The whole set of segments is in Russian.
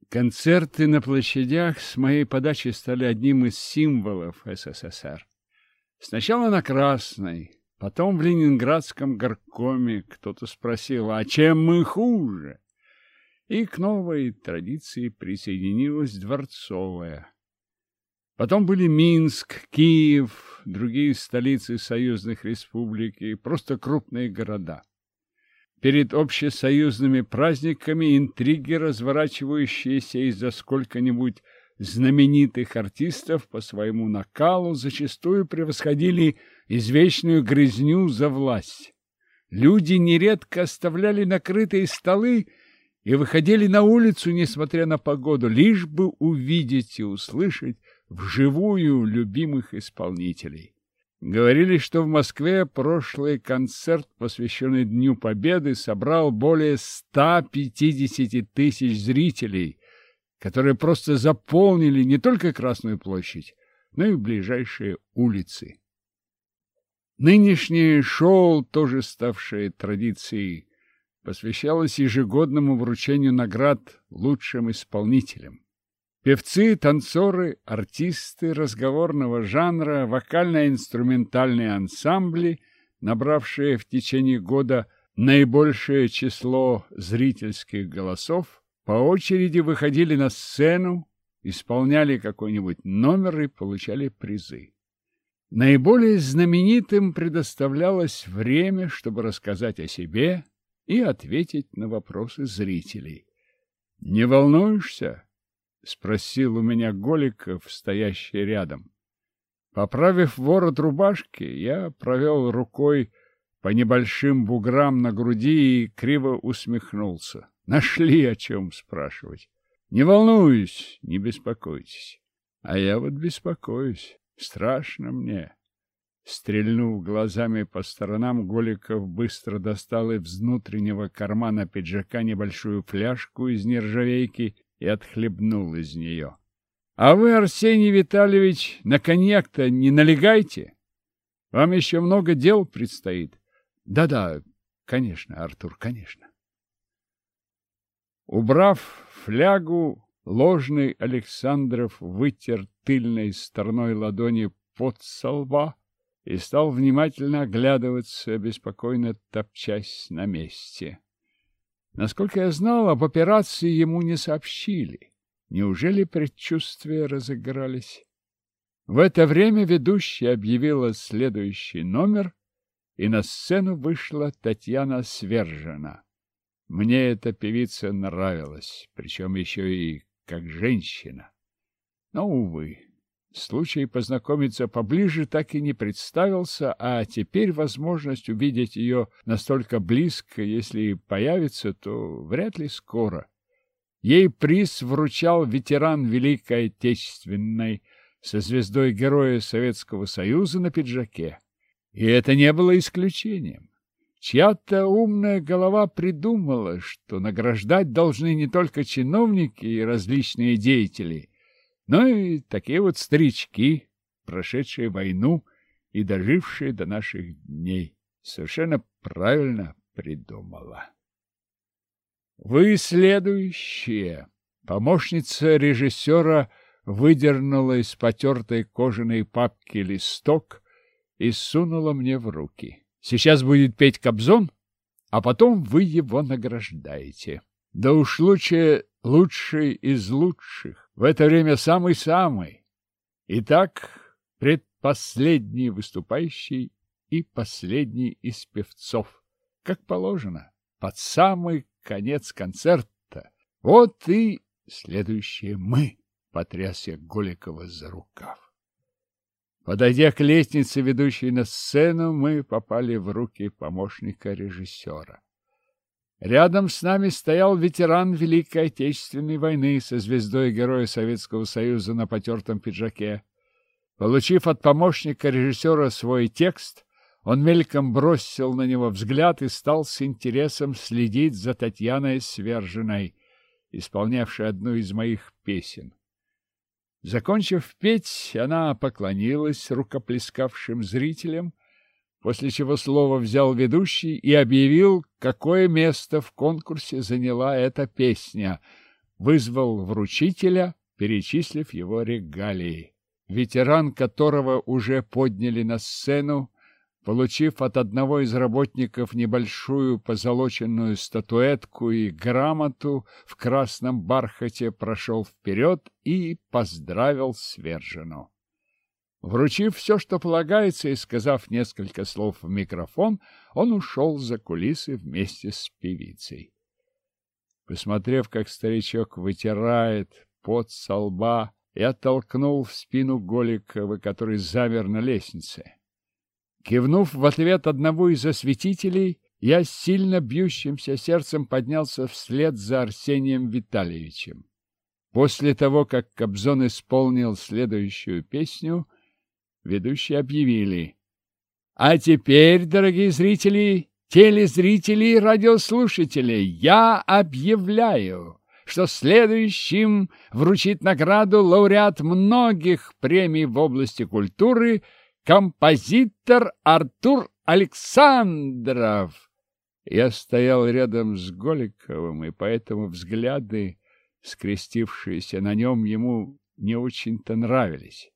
Концерты на площадях с моей подачи стали одним из символов СССР. Сначала на Красной, потом в Ленинградском горкоме кто-то спросил, а чем мы хуже? И к новой традиции присоединилась Дворцовая. Потом были Минск, Киев, другие столицы союзных республик и просто крупные города. Перед общесоюзными праздниками интриги, разворачивающиеся из-за сколько-нибудь знаменитых артистов по своему накалу, зачастую превосходили извечную грызню за власть. Люди нередко оставляли накрытые столы и выходили на улицу, несмотря на погоду, лишь бы увидеть и услышать вживую любимых исполнителей. Говорили, что в Москве прошлый концерт, посвященный Дню Победы, собрал более 150 тысяч зрителей, которые просто заполнили не только Красную площадь, но и ближайшие улицы. Нынешнее шоу, тоже ставшее традицией, посвящалось ежегодному вручению наград лучшим исполнителям. Певцы, танцоры, артисты разговорного жанра, вокально-инструментальные ансамбли, набравшие в течение года наибольшее число зрительских голосов, по очереди выходили на сцену, исполняли какой-нибудь номер и получали призы. Наиболее знаменитым предоставлялось время, чтобы рассказать о себе и ответить на вопросы зрителей. «Не волнуешься?» — спросил у меня Голиков, стоящий рядом. Поправив ворот рубашки, я провел рукой по небольшим буграм на груди и криво усмехнулся. Нашли о чем спрашивать. Не волнуюсь, не беспокойтесь. А я вот беспокоюсь. Страшно мне. Стрельнув глазами по сторонам, Голиков быстро достал из внутреннего кармана пиджака небольшую фляжку из нержавейки и отхлебнул из нее. — А вы, Арсений Витальевич, на коньяк-то не налегайте. Вам еще много дел предстоит. Да, конечно, Артур, конечно. Убрав флягу, ложный Александров вытер тыльной стороной ладони пот со лба и стал внимательно оглядываться, беспокойно топчась на месте. Насколько я знал, об операции ему не сообщили. Неужели предчувствия разыгрались? В это время ведущая объявила следующий номер, и на сцену вышла Татьяна Свержена. Мне эта певица нравилась, причем еще и как женщина. Но, увы, случай познакомиться поближе так и не представился, а теперь возможность увидеть ее настолько близко, если и появится, то вряд ли скоро. Ей приз вручал ветеран Великой Отечественной со звездой Героя Советского Союза на пиджаке. И это не было исключением. Чья-то умная голова придумала, что награждать должны не только чиновники и различные деятели, но и такие вот старички, прошедшие войну и дожившие до наших дней. Совершенно правильно придумала. Вы следующие. Помощница режиссера выдернула из потертой кожаной папки листок и сунула мне в руки. Сейчас будет петь Кобзон, а потом вы его награждаете. Да уж лучше лучший из лучших. В это время самый-самый. Итак, предпоследний выступающий и последний из певцов. Как положено, под самый конец концерта. Вот и следующие мы, потряс я Голикова за рукав. Подойдя к лестнице, ведущей на сцену, мы попали в руки помощника режиссера. Рядом с нами стоял ветеран Великой Отечественной войны со звездой Героя Советского Союза на потертом пиджаке. Получив от помощника режиссера свой текст, он мельком бросил на него взгляд и стал с интересом следить за Татьяной Сверженой, исполнявшей одну из моих песен. Закончив петь, она поклонилась рукоплескавшим зрителям, после чего слово взял ведущий и объявил, какое место в конкурсе заняла эта песня. вызвал вручителя, перечислив его регалии. Ветеран, которого уже подняли на сцену, получив от одного из работников небольшую позолоченную статуэтку и грамоту в красном бархате, прошел вперед и поздравил сверженного. Вручив все, что полагается, и сказав несколько слов в микрофон, он ушел за кулисы вместе с певицей. Посмотрев, как старичок вытирает пот со лба, я толкнул в спину Голикова, который замер на лестнице. Кивнув в ответ одному из осветителей, я с сильно бьющимся сердцем поднялся вслед за Арсением Витальевичем. После того, как Кобзон исполнил следующую песню, ведущие объявили: «А теперь, дорогие зрители, телезрители и радиослушатели, я объявляю, что следующим вручит награду лауреат многих премий в области культуры композитор Артур Александров». Я стоял рядом с Голиковым, и поэтому взгляды, скрестившиеся на нем, ему не очень-то нравились.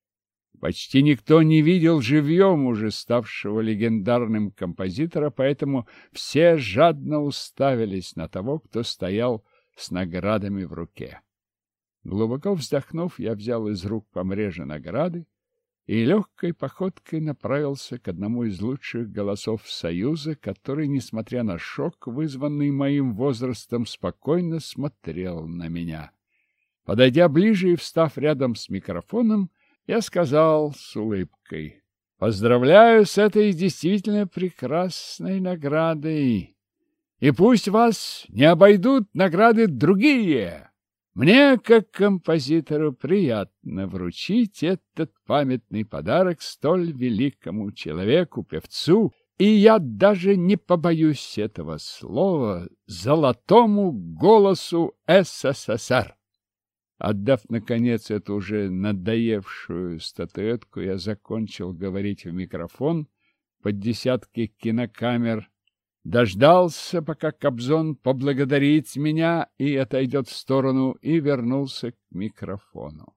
Почти никто не видел живьем уже ставшего легендарным композитора, поэтому все жадно уставились на того, кто стоял с наградами в руке. Глубоко вздохнув, я взял из рук помреже награды и легкой походкой направился к одному из лучших голосов Союза, который, несмотря на шок, вызванный моим возрастом, спокойно смотрел на меня. Подойдя ближе и встав рядом с микрофоном, я сказал с улыбкой: «Поздравляю с этой действительно прекрасной наградой, и пусть вас не обойдут награды другие. Мне, как композитору, приятно вручить этот памятный подарок столь великому человеку, певцу, и я даже не побоюсь этого слова, золотому голосу СССР». Отдав, наконец, эту уже надоевшую статуэтку, я закончил говорить в микрофон под десятки кинокамер, дождался, пока Кобзон поблагодарит меня и отойдет в сторону, и вернулся к микрофону.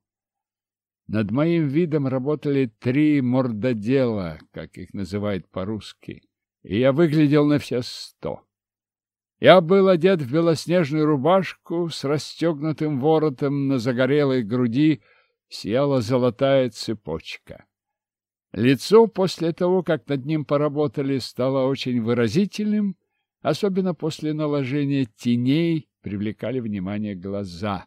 Над моим видом работали 3 мордодела, как их называют по-русски, и я выглядел на все 100. Я был одет в белоснежную рубашку с расстегнутым воротом, на загорелой груди сияла золотая цепочка. Лицо после того, как над ним поработали, стало очень выразительным, особенно после наложения теней привлекали внимание глаза.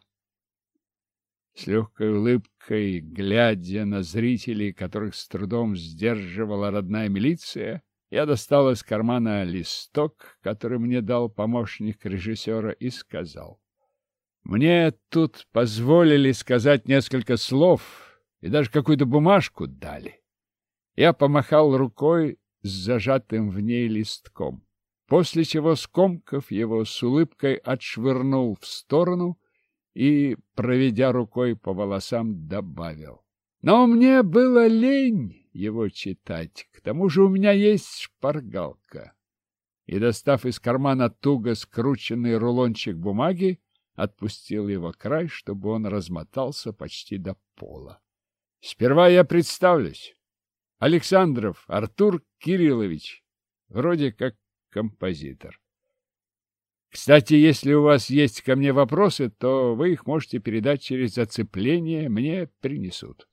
С легкой улыбкой, глядя на зрителей, которых с трудом сдерживала родная милиция, я достал из кармана листок, который мне дал помощник режиссера, и сказал: «Мне тут позволили сказать несколько слов и даже какую-то бумажку дали». Я помахал рукой с зажатым в ней листком, после чего, скомкав его, с улыбкой отшвырнул в сторону и, проведя рукой по волосам, добавил: «Но мне было лень его читать, к тому же у меня есть шпаргалка». И, достав из кармана туго скрученный рулончик бумаги, отпустил его край, чтобы он размотался почти до пола. «Сперва я представлюсь. Александров Артур Кириллович, вроде как композитор. Кстати, если у вас есть ко мне вопросы, то вы их можете передать через зацепление, мне принесут».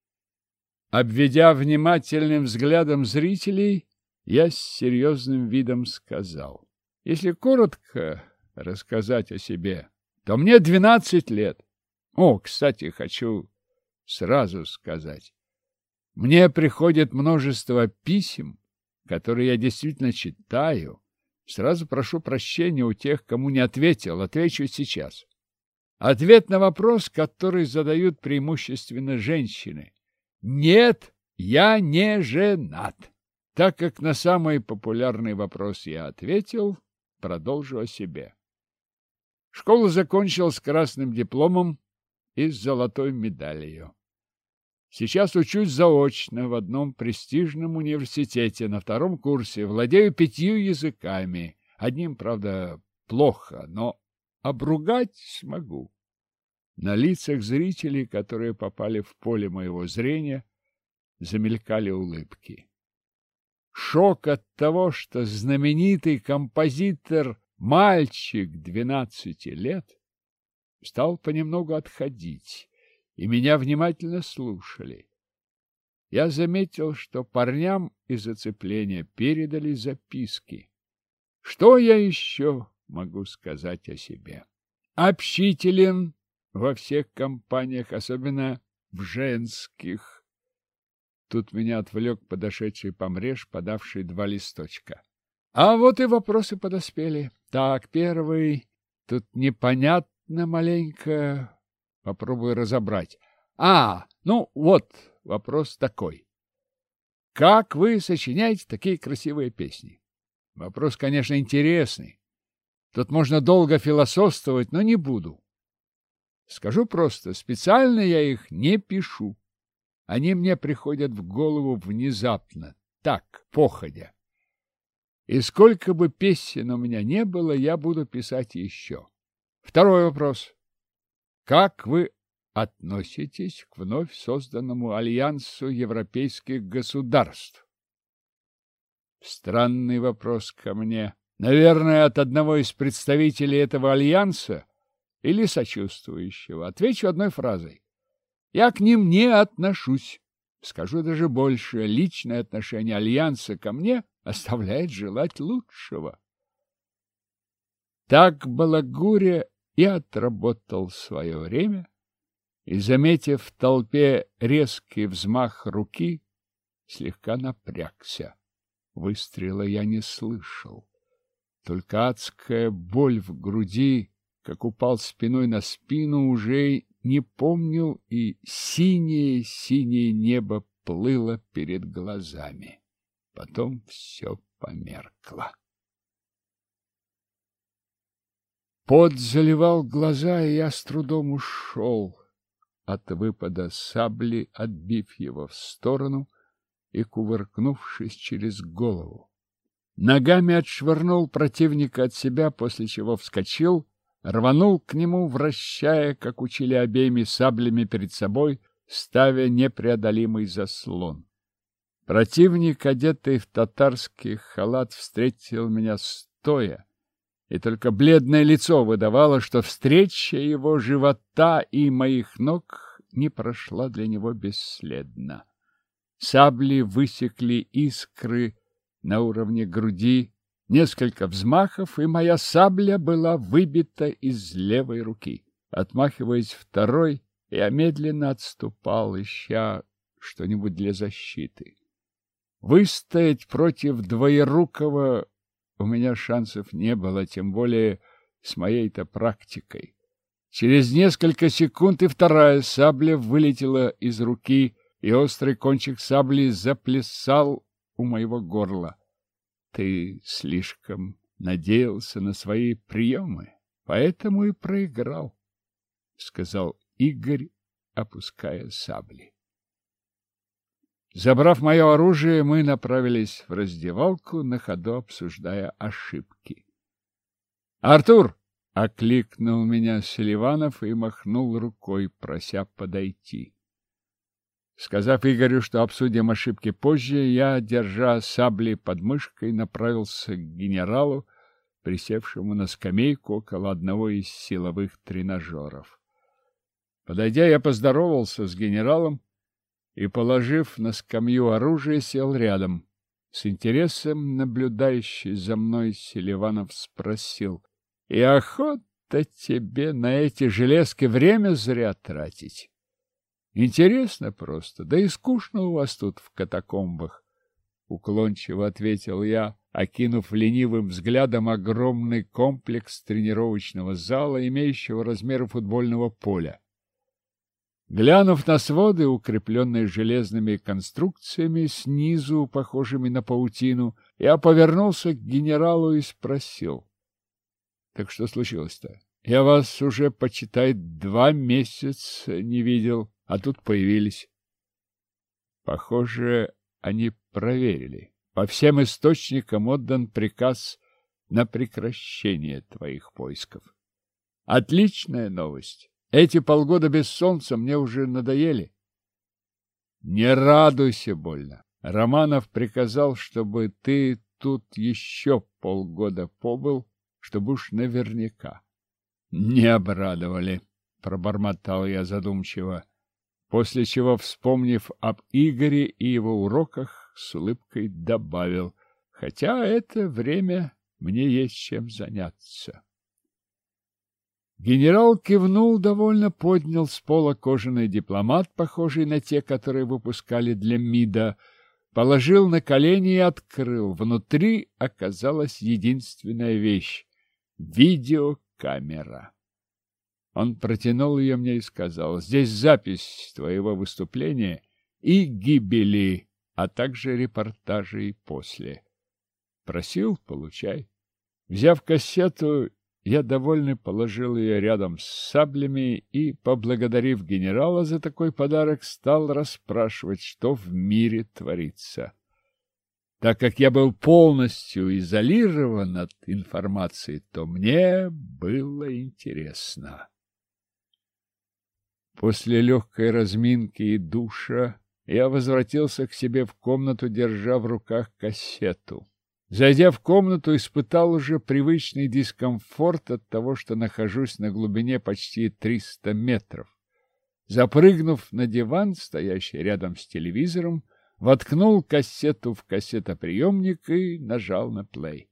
Обведя внимательным взглядом зрителей, я с серьезным видом сказал: «Если коротко рассказать о себе, то мне 12 лет. О, кстати, хочу сразу сказать, мне приходит множество писем, которые я действительно читаю. Сразу прошу прощения у тех, кому не ответил, отвечу сейчас. Ответ на вопрос, который задают преимущественно женщины: нет, я не женат. Так как на самый популярный вопрос я ответил, продолжу о себе. Школу закончил с красным дипломом и с золотой медалью. Сейчас учусь заочно в одном престижном университете на 2-м курсе, владею 5 языками. Одним, правда, плохо, но обругать смогу. На лицах зрителей, которые попали в поле моего зрения, замелькали улыбки. Шок от того, что знаменитый композитор, мальчик 12 лет, стал понемногу отходить, и меня внимательно слушали. Я заметил, что парням из оцепления передали записки. Что я еще могу сказать о себе? Общителен во всех компаниях, особенно в женских. Тут меня отвлек подошедший помреж, подавший 2 листочка. А вот и вопросы подоспели. Так, первый. Тут непонятно маленько. Попробую разобрать. Ну вот вопрос такой. Как вы сочиняете такие красивые песни? Вопрос, конечно, интересный. Тут можно долго философствовать, но не буду. Скажу просто, специально я их не пишу. Они мне приходят в голову внезапно, так, походя. И сколько бы песен у меня не было, я буду писать еще. Второй вопрос. Как вы относитесь к вновь созданному альянсу европейских государств? Странный вопрос ко мне. Наверное, от одного из представителей этого альянса или сочувствующего. Отвечу одной фразой. Я к ним не отношусь. Скажу даже больше. Личное отношение альянса ко мне оставляет желать лучшего. Так балагуря и отработал свое время, и, заметив в толпе резкий взмах руки, слегка напрягся. Выстрела я не слышал. Только адская боль в груди, как упал спиной на спину, уже не помнил, и синее-синее небо плыло перед глазами. Потом все померкло. Пот заливал глаза, и я с трудом ушел от выпада сабли, отбив его в сторону и кувыркнувшись через голову. Ногами отшвырнул противника от себя, после чего вскочил, рванул к нему, вращая, как учили, обеими саблями перед собой, ставя непреодолимый заслон. Противник, одетый в татарский халат, встретил меня стоя, и только бледное лицо выдавало, что встреча его живота и моих ног не прошла для него бесследно. Сабли высекли искры на уровне груди, несколько взмахов, и моя сабля была выбита из левой руки. Отмахиваясь второй, я медленно отступал, ища что-нибудь для защиты. Выстоять против двоерукого у меня шансов не было, тем более с моей-то практикой. Через несколько секунд и вторая сабля вылетела из руки, и острый кончик сабли заплясал у моего горла. Ты слишком надеялся на свои приемы, поэтому и проиграл, — сказал Игорь, опуская сабли. Забрав мое оружие, мы направились в раздевалку, на ходу обсуждая ошибки. «Артур!» — окликнул меня Селиванов и махнул рукой, прося подойти. Сказав Игорю, что обсудим ошибки позже, я, держа сабли под мышкой, направился к генералу, присевшему на скамейку около одного из силовых тренажеров. Подойдя, я поздоровался с генералом и, положив на скамью оружие, сел рядом. С интересом наблюдающий за мной Селиванов спросил: «И охота тебе на эти железки время зря тратить? Интересно просто, да и скучно у вас тут в катакомбах», — уклончиво ответил я, окинув ленивым взглядом огромный комплекс тренировочного зала, имеющего размеры футбольного поля. Глянув на своды, укрепленные железными конструкциями, снизу похожими на паутину, я повернулся к генералу и спросил: «Так что случилось-то? Я вас уже, почитай, 2 месяца не видел, а тут появились». Похоже, они проверили. По всем источникам отдан приказ на прекращение твоих поисков. Отличная новость. Эти полгода без солнца мне уже надоели. Не радуйся больно. Романов приказал, чтобы ты тут еще полгода побыл, чтобы уж наверняка. Не обрадовали, пробормотал я задумчиво, после чего, вспомнив об Игоре и его уроках, с улыбкой добавил: хотя это время мне есть чем заняться. Генерал кивнул довольно, поднял с пола кожаный дипломат, похожий на те, которые выпускали для МИДа, положил на колени и открыл. Внутри оказалась единственная вещь — видеокамера. Он протянул ее мне и сказал: здесь запись твоего выступления и гибели, а также репортажей после. Просил — получай. Взяв кассету, я, довольный, положил ее рядом с саблями и, поблагодарив генерала за такой подарок, стал расспрашивать, что в мире творится. Так как я был полностью изолирован от информации, то мне было интересно. После легкой разминки и душа я возвратился к себе в комнату, держа в руках кассету. Зайдя в комнату, испытал уже привычный дискомфорт от того, что нахожусь на глубине почти 300 метров. Запрыгнув на диван, стоящий рядом с телевизором, воткнул кассету в кассетоприемник и нажал на плей.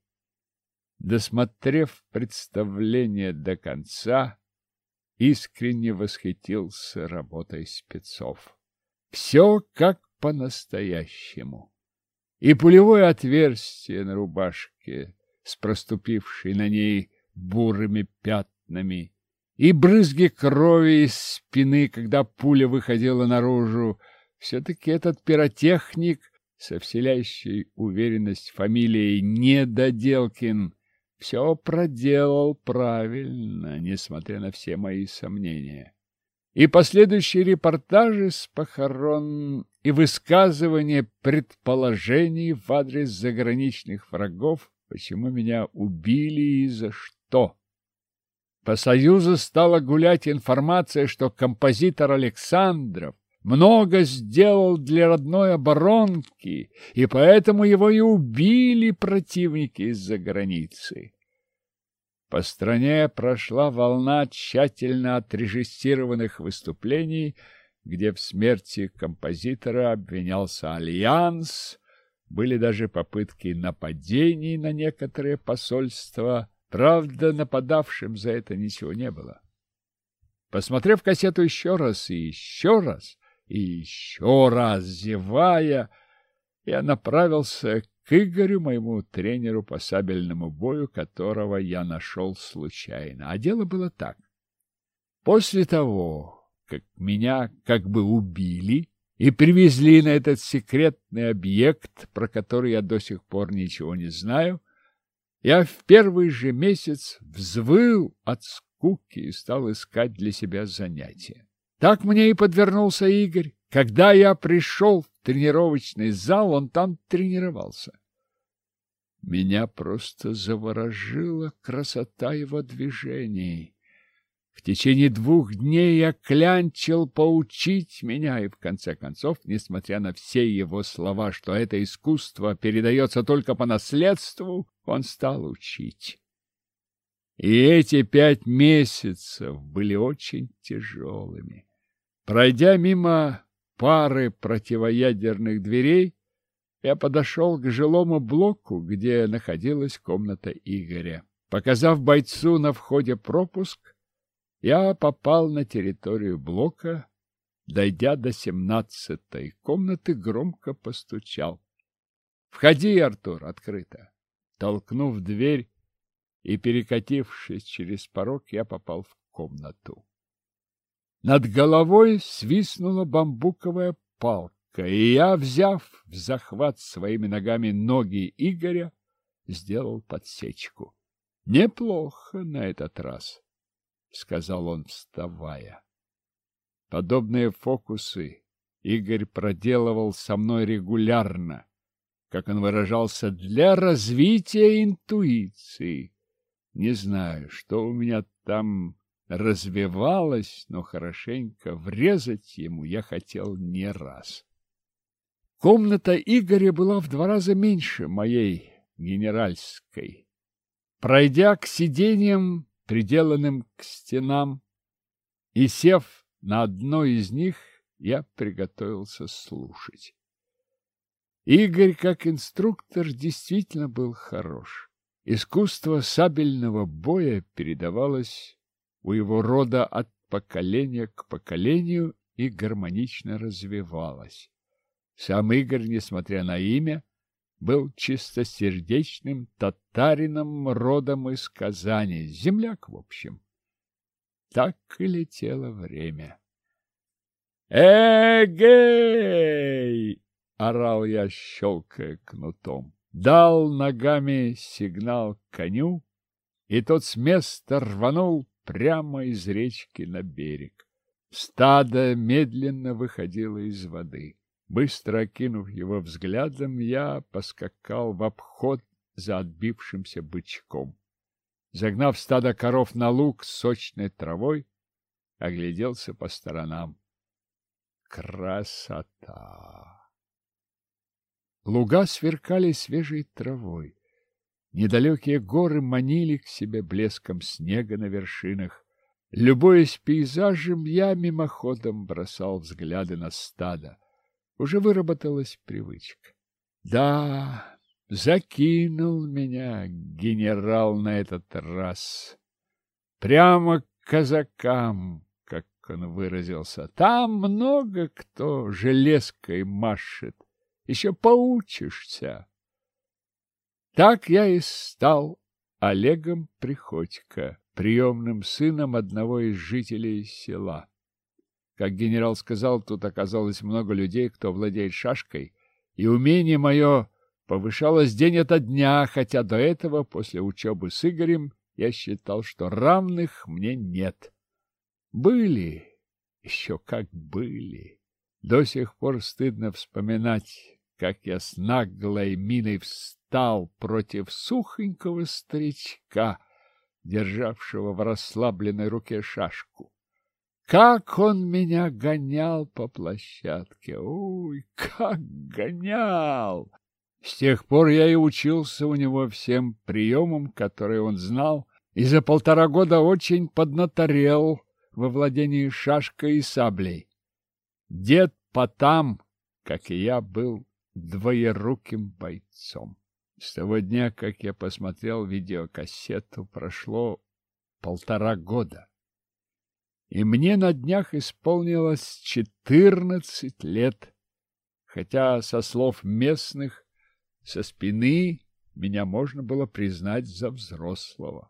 Досмотрев представление до конца, искренне восхитился работой спецов. Все как по-настоящему. И пулевое отверстие на рубашке с проступившей на ней бурыми пятнами, и брызги крови из спины, когда пуля выходила наружу. Все-таки этот пиротехник со вселяющей уверенность фамилией Недоделкин все проделал правильно, несмотря на все мои сомнения. И последующие репортажи с похорон и высказывания предположений в адрес заграничных врагов, почему меня убили и за что. По Союзу стала гулять информация, что композитор Александров много сделал для родной оборонки, и поэтому его и убили противники из-за границы. По стране прошла волна тщательно отрежиссированных выступлений, где в смерти композитора обвинялся Альянс, были даже попытки нападений на некоторые посольства, правда, нападавшим за это ничего не было. Посмотрев кассету еще раз и еще раз, и еще раз, зевая, я направился к Игорю, моему тренеру по сабельному бою, которого я нашел случайно. А дело было так. После того, как меня как бы убили и привезли на этот секретный объект, про который я до сих пор ничего не знаю, я в первый же месяц взвыл от скуки и стал искать для себя занятия. Так мне и подвернулся Игорь. Когда я пришел в тренировочный зал, он там тренировался. Меня просто заворожила красота его движений. В течение 2 дней я клянчил поучить меня, и в конце концов, несмотря на все его слова, что это искусство передается только по наследству, он стал учить. И эти 5 месяцев были очень тяжелыми. Пройдя мимо пары противоядерных дверей, я подошел к жилому блоку, где находилась комната Игоря. Показав бойцу на входе пропуск, я попал на территорию блока. Дойдя до 17-й комнаты, громко постучал. «Входи, Артур!» — открыто. Толкнув дверь и перекатившись через порог, я попал в комнату. Над головой свистнула бамбуковая палка, и я, взяв в захват своими ногами ноги Игоря, сделал подсечку. «Неплохо на этот раз», — сказал он, вставая. Подобные фокусы Игорь проделывал со мной регулярно, как он выражался, для развития интуиции. Не знаю, что у меня там развивалось, но хорошенько врезать ему я хотел не раз. Комната Игоря была в 2 раза меньше моей генеральской. Пройдя к сиденьям, приделанным к стенам, и сев на одно из них, я приготовился слушать. Игорь, как инструктор, действительно был хорош. Искусство сабельного боя передавалось у его рода от поколения к поколению и гармонично развивалось. Сам Игорь, несмотря на имя, был чистосердечным татарином родом из Казани, земляк, в общем. Так и летело время. «Эгей!» — орал я, щелкая кнутом. Дал ногами сигнал коню, и тот с места рванул прямо из речки на берег. Стадо медленно выходило из воды. Быстро окинув его взглядом, я поскакал в обход за отбившимся бычком. Загнав стадо коров на луг с сочной травой, огляделся по сторонам. Красота! Луга сверкали свежей травой. Недалекие горы манили к себе блеском снега на вершинах. Любуясь пейзажем, я мимоходом бросал взгляды на стадо. Уже выработалась привычка. Да, закинул меня генерал на этот раз. Прямо к казакам, как он выразился. Там много кто железкой машет. Еще поучишься. Так я и стал Олегом Приходько, приемным сыном одного из жителей села. Как генерал сказал, тут оказалось много людей, кто владеет шашкой, и умение мое повышалось день ото дня, хотя до этого, после учебы с Игорем, я считал, что равных мне нет. Были, еще как были. До сих пор стыдно вспоминать, как я с наглой миной встал против сухонького старичка, державшего в расслабленной руке шашку. Как он меня гонял по площадке! Ой, как гонял! С тех пор я и учился у него всем приемам, которые он знал, и за 1,5 года очень поднаторел во владении шашкой и саблей. Дед Потам, как и я, был двоеруким бойцом. С того дня, как я посмотрел видеокассету, прошло 1,5 года. И мне на днях исполнилось 14 лет, хотя, со слов местных, со спины меня можно было признать за взрослого.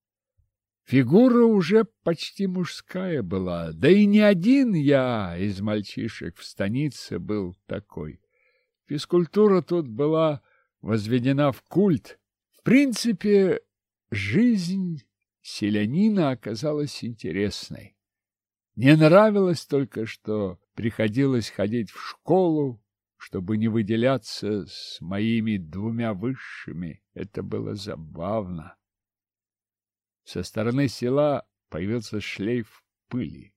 Фигура уже почти мужская была, да и не один я из мальчишек в станице был такой. Физкультура тут была возведена в культ. В принципе, жизнь селянина оказалась интересной. Не нравилось только, что приходилось ходить в школу, чтобы не выделяться с моими 2 высшими. Это было забавно. Со стороны села появился шлейф пыли.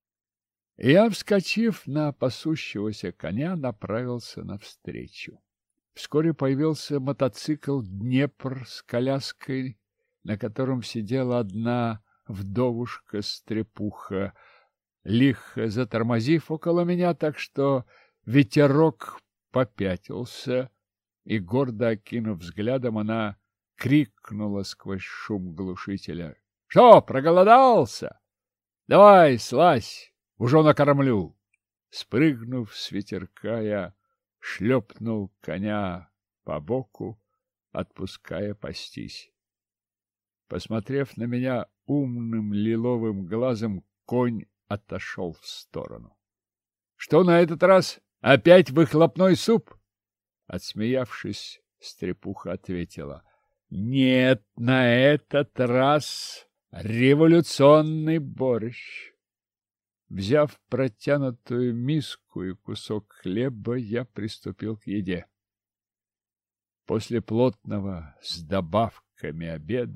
Я, вскочив на пасущегося коня, направился навстречу. Вскоре появился мотоцикл «Днепр» с коляской, на котором сидела одна вдовушка-стрепуха, лихо затормозив около меня, так что ветерок попятился, и, гордо окинув взглядом, она крикнула сквозь шум глушителя: — Что, проголодался? Давай, слазь, уже накормлю. Спрыгнув с ветерка, я шлепнул коня по боку, отпуская пастись. Посмотрев на меня умным лиловым глазом, конь отошел в сторону. — Что на этот раз? Опять выхлопной суп? Отсмеявшись, стрепуха ответила: — Нет, на этот раз революционный борщ. Взяв протянутую миску и кусок хлеба, я приступил к еде. После плотного с добавками обеда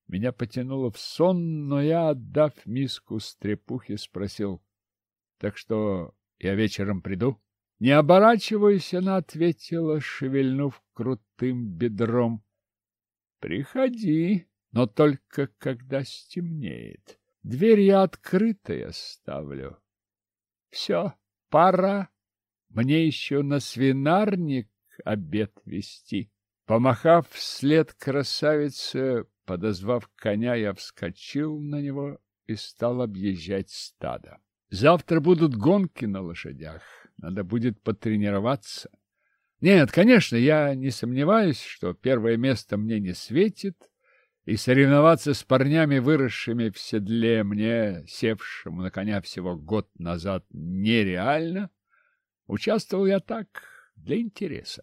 Меня потянуло в сон, но я, отдав миску стрепухи, спросил: «Так что я вечером приду?» «Не оборачиваясь, она ответила, шевельнув крутым бедром: «Приходи, но только когда стемнеет. Дверь я открытой оставлю. Все, пора. Мне еще на свинарник обед вести». Помахав вслед красавице, подозвав коня, я вскочил на него и стал объезжать стадо. Завтра будут гонки на лошадях. Надо будет потренироваться. Нет, конечно, я не сомневаюсь, что первое место мне не светит, и соревноваться с парнями, выросшими в седле, мне, севшему на коня всего год назад, нереально. Участвовал я так, для интереса.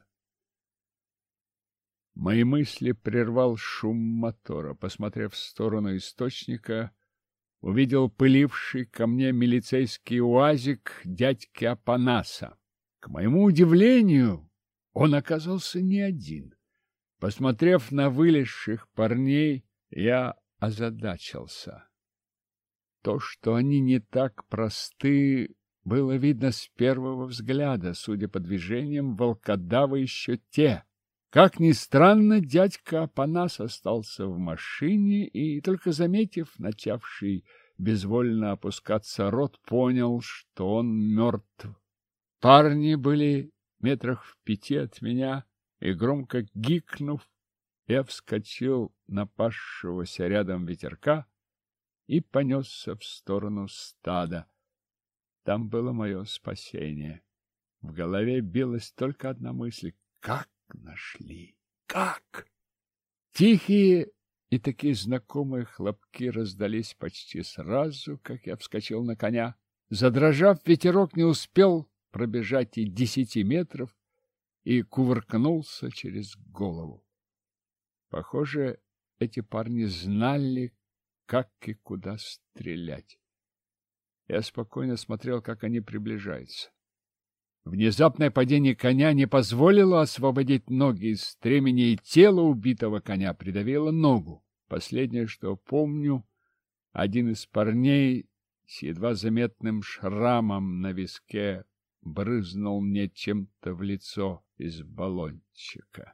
Мои мысли прервал шум мотора. Посмотрев в сторону источника, увидел пыливший ко мне милицейский уазик дядьки Апанаса. К моему удивлению, он оказался не один. Посмотрев на вылезших парней, я озадачился. То, что они не так просты, было видно с первого взгляда. Судя по движениям, волкодавы еще те. Как ни странно, дядька Апанас остался в машине и, только заметив начавший безвольно опускаться рот, понял, что он мертв. Парни были метрах в 5 от меня, и, громко гикнув, я вскочил на пасшегося рядом ветерка и понесся в сторону стада. Там было мое спасение. В голове билась только одна мысль: как нашли? Как? Тихие и такие знакомые хлопки раздались почти сразу, как я вскочил на коня. Задрожав, ветерок не успел пробежать и 10 метров и кувыркнулся через голову. Похоже, эти парни знали, как и куда стрелять. Я спокойно смотрел, как они приближаются. Внезапное падение коня не позволило освободить ноги из стремени, и тело убитого коня придавило ногу. Последнее, что помню, один из парней с едва заметным шрамом на виске брызнул мне чем-то в лицо из баллончика.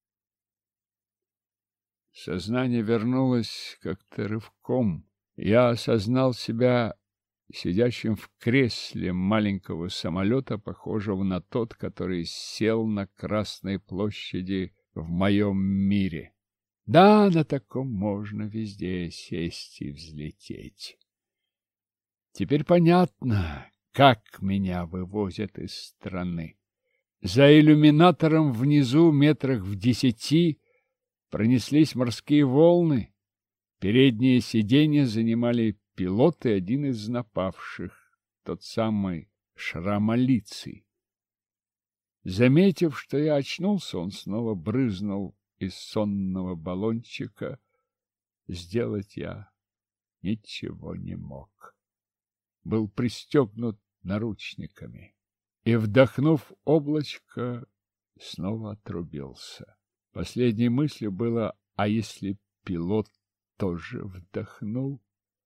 Сознание вернулось как-то рывком. Я осознал себя сидящим в кресле маленького самолета, похожего на тот, который сел на Красной площади в моем мире. Да, на таком можно везде сесть и взлететь. Теперь понятно, как меня вывозят из страны. За иллюминатором внизу, метрах в 10, пронеслись морские волны. Передние сиденья занимали пилот и один из напавших, тот самый Шрамолицый. Заметив, что я очнулся, он снова брызнул из сонного баллончика. Сделать я ничего не мог. Был пристегнут наручниками и, вдохнув облачко, снова отрубился. Последней мыслью было: а если пилот тоже вдохнул?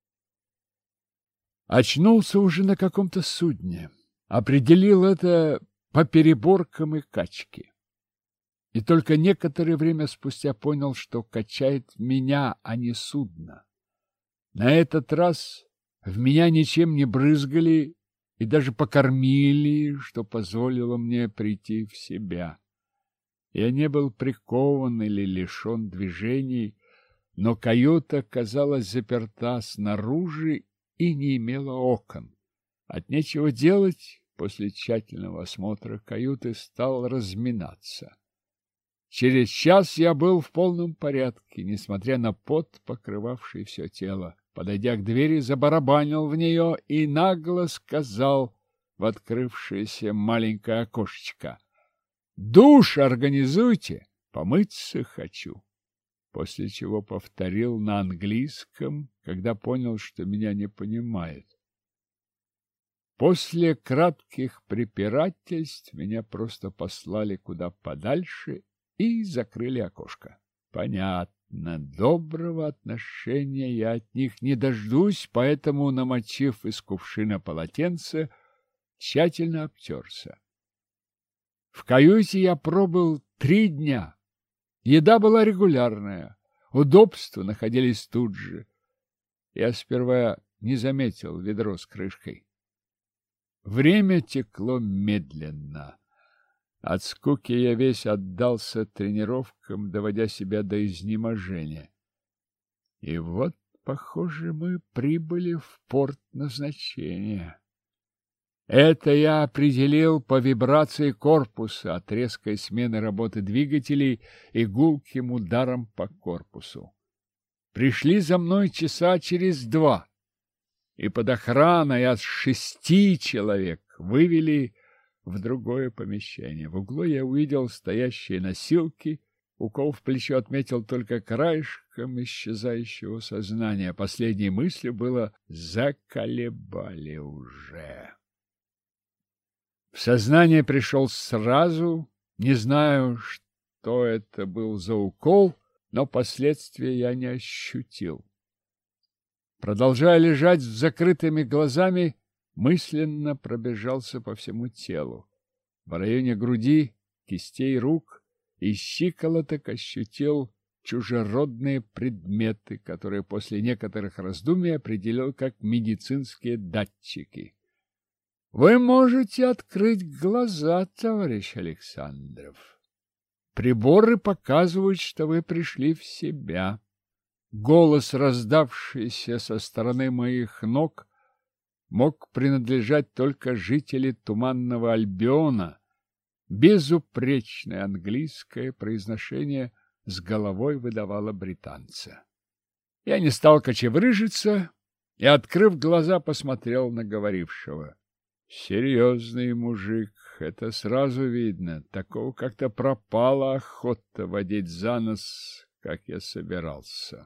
Очнулся уже на каком-то судне. Определил это по переборкам и качке. И только некоторое время спустя понял, что качает меня, а не судно. На этот раз в меня ничем не брызгали и даже покормили, что позволило мне прийти в себя. Я не был прикован или лишен движений, но каюта казалась заперта снаружи и не имела окон. От нечего делать, после тщательного осмотра каюты стал разминаться. Через час я был в полном порядке, несмотря на пот, покрывавший все тело. Подойдя к двери, забарабанил в нее и нагло сказал в открывшееся маленькое окошечко: «Душ организуйте, помыться хочу». После чего повторил на английском, когда понял, что меня не понимает. После кратких препирательств меня просто послали куда подальше и закрыли окошко. Понятно. доброго отношения я от них не дождусь, поэтому, намочив из кувшина полотенце, тщательно обтерся. В каюте я пробыл 3 дня. Еда была регулярная, удобства находились тут же. Я сперва не заметил ведро с крышкой. Время текло медленно. От скуки я весь отдался тренировкам, доводя себя до изнеможения. И вот, похоже, мы прибыли в порт назначения. Это я определил по вибрации корпуса от резкой смены работы двигателей и гулким ударом по корпусу. Пришли за мной часа через 2, и под охраной от 6 человек вывели в другое помещение. В углу я увидел стоящие носилки, укол в плечо отметил только краешком исчезающего сознания. Последней мыслью было «заколебали уже». В сознание пришел сразу, не знаю, что это был за укол, но последствия я не ощутил. Продолжая лежать с закрытыми глазами, мысленно пробежался по всему телу. В районе груди, кистей рук и щиколоток ощутил чужеродные предметы, которые после некоторых раздумий определил как медицинские датчики. Вы можете открыть глаза, товарищ Александров. Приборы показывают, что вы пришли в себя. Голос, раздавшийся со стороны моих ног, мог принадлежать только жителям Туманного Альбиона. Безупречное английское произношение с головой выдавало британца. Я не стал кочеврыжиться и, открыв глаза, посмотрел на говорившего. Серьезный мужик, это сразу видно. Такого как-то пропала охота водить за нос, как я собирался.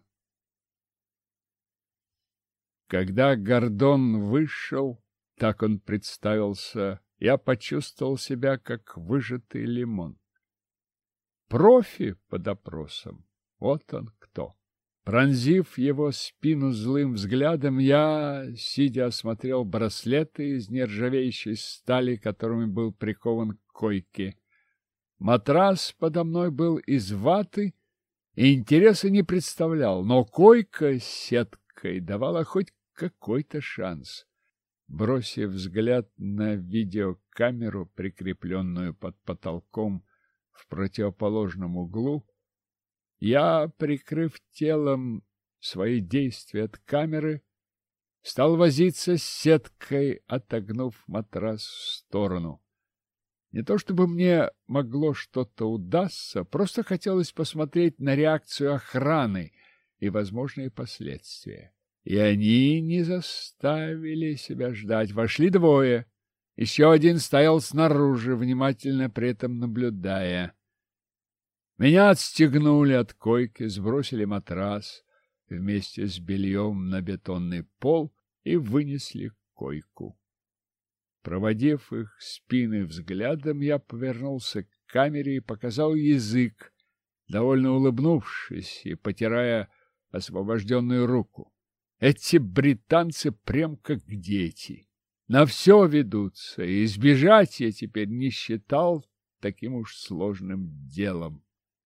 Когда Гордон вышел, так он представился, я почувствовал себя как выжатый лимон. Профи по допросам, вот он кто. Пронзив его спину злым взглядом, я, сидя, осмотрел браслеты из нержавеющей стали, которыми был прикован к койке. Матрас подо мной был из ваты и интереса не представлял, но койка с сеткой давала хоть какой-то шанс. Бросив взгляд на видеокамеру, прикрепленную под потолком в противоположном углу, я, прикрыв телом свои действия от камеры, стал возиться с сеткой, отогнув матрас в сторону. Не то чтобы мне могло что-то удастся, просто хотелось посмотреть на реакцию охраны и возможные последствия. И они не заставили себя ждать. Вошли 2. Еще один стоял снаружи, внимательно при этом наблюдая. Меня отстегнули от койки, сбросили матрас вместе с бельем на бетонный пол и вынесли койку. Проводив их спины взглядом, я повернулся к камере и показал язык, довольно улыбнувшись и потирая освобожденную руку. Эти британцы прям как дети. На все ведутся, и избежать я теперь не считал таким уж сложным делом.